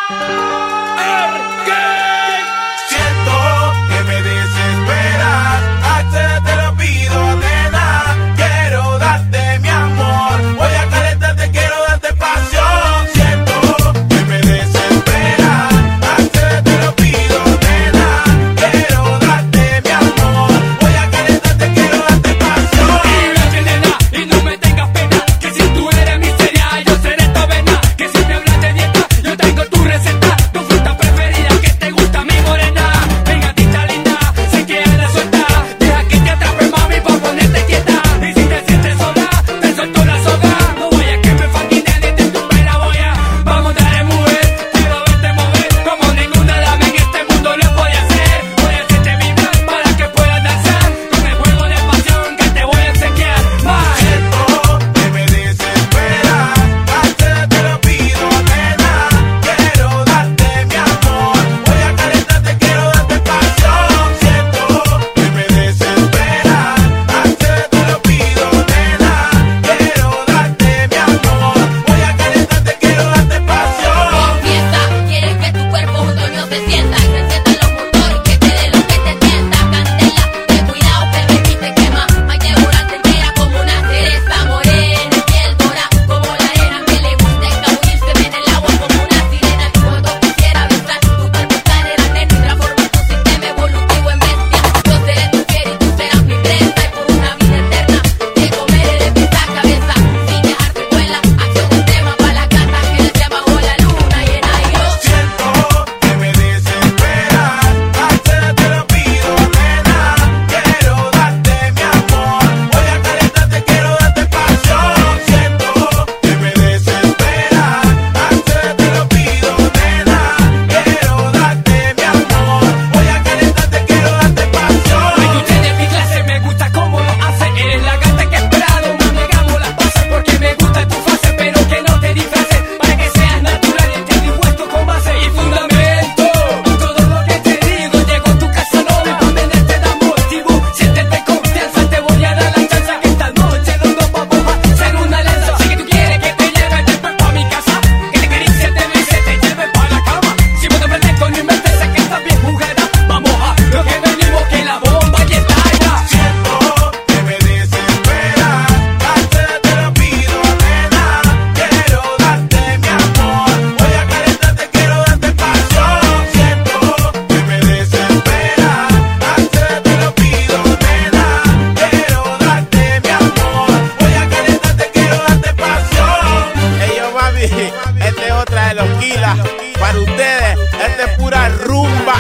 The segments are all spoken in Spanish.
Siento que me desesperas, accede, te lo pido, nena. Quiero darte mi amor, voy a calentarte, quiero darte pasión. Siento que me desesperas, accede, te lo pido, nena. Quiero darte mi amor, voy a calentarte, quiero darte pasión. Y nena, y no me tengas pena, que si tú eres mi cereal, yo seré tu avena. Que si me hablas de dieta, yo tengo tu receta. Tu fruta preferida, que te gusta mi morena. Vengadita linda, sé que andas suelta. Deja que te atrape, mami, por ponerte quieta. Y si te sientes sola, te suelto la soga. No vaya que me fascine ni te tumbe la boya. Vamos, dale, mujer, quiero verte mover como ninguna dama en este mundo lo puede hacer. Voy a hacerte vibrar para que puedas danzar con el juego de pasión que te voy a enseñar. Más. Siento que me desesperas, accede, te lo pido, nena. Quiero darte mi amor, voy a calentarte, quiero darte pasión. Siento que me desesperas, accede, te lo pido, nena. Quiero darte mi amor, voy a calentarte, quiero darte pasión. Confiesa, quieres que tu cuerpo junto al mío se sienta. Encienda los motores, que te dé lo que te tienta. Candela, ten cuidado que el baby te quema. Hay que volarte entera como una cereza morena. Piel dorada como la arena, que le gusta escabullirse en el agua como una sirena. Que cuando quisiera besar tu cuerpo tan grande y transforme tu sistema evolutivo en bestia. Yo seré tu fiera y tú serás mi presa. Y por una vida eterna te comeré de pies a cabeza. Sin dejar secuela, acción extrema para la gata que desea bajo la luna llena. Y yo Siento que me desesperas, accede, te lo pido, nena. Quiero darte mi amor, voy a calentarte, quiero darte pasión. Siento que me desesperas, accede, te lo pido, nena. Quiero darte mi amor, voy a calentarte, quiero darte pasión. Ay, que usted de mi clase me gusta cómo lo hace. Eres la gata que he esperado, mami, hagamos las paces. Porque me gusta tu fase, pero que no te disfraces. Para que seas natural y estés dispuesto con base y fundamento. Todo lo que te digo, llego a tu casa, no me convenerte de motivo. Siéntete confianza, te voy a dar la chance que esta noche los dos vamos a hacer una alianza. Sé que tú quieres que te lleve después pa' mi casa, que te acaricie, te bese, te lleve pa' la cama. Si vos te prendes con mi mente, sé que estás bien jugada. Vamos a lo que venimos, que la bomba ya estalla. Siento que me desesperas, accede, te lo pido, nena. Quiero darte mi amor, voy a calentarte, quiero darte pasión. Siento que me desesperas, accede, te lo pido, nena. Quiero darte mi amor, voy a calentarte, quiero darte pasión. Ey, yo, mami, esta es otra de los Kilas. Para ustedes, esta es pura rumba.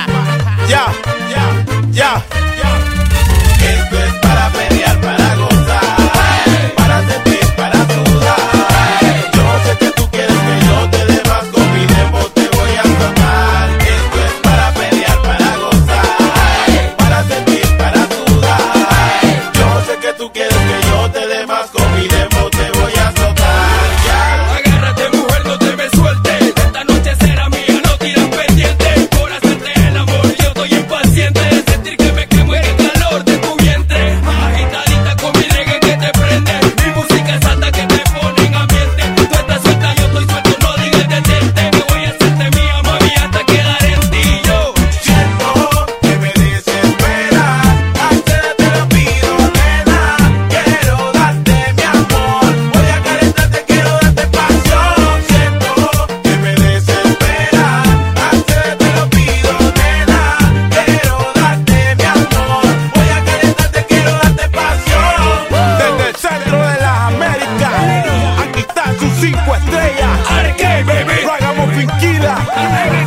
Ya, Esto es para pelear, para gozar, para sentir, para sudar. Yo sé que tú quieres que yo te dé más, combinemos, te voy a soltar. Esto es para pelear, para gozar, para sentir, para sudar. Yo sé que tú quieres que yo te dé más, combinemos, te voy a soltar. Ya. Agárrate, mujer, no te me sueltes. Esta noche será mía, no tiras pendiente. Por hacerte el amor, yo estoy impaciente de sentir que me quemo en el calor de tu vientre. Agitadita con mi reggae que te prende. Mi música santa que te pone en ambiente. Tú estás suelta, yo estoy suelto, no digas detente. Que voy a hacerte mía, mami, hasta quedar en ti. Yo Siento que me desesperas, accede, te lo pido, nena. Quiero darte mi amor, voy a calentarte, quiero darte pasión. Siento que me desesperas, accede, te lo pido, nena. Quiero darte mi amor, voy a calentarte, quiero darte pasión. Desde el centro de las Américas, aquí están sus 5 estrellas. Arcade, baby. Ragamuffin Killa.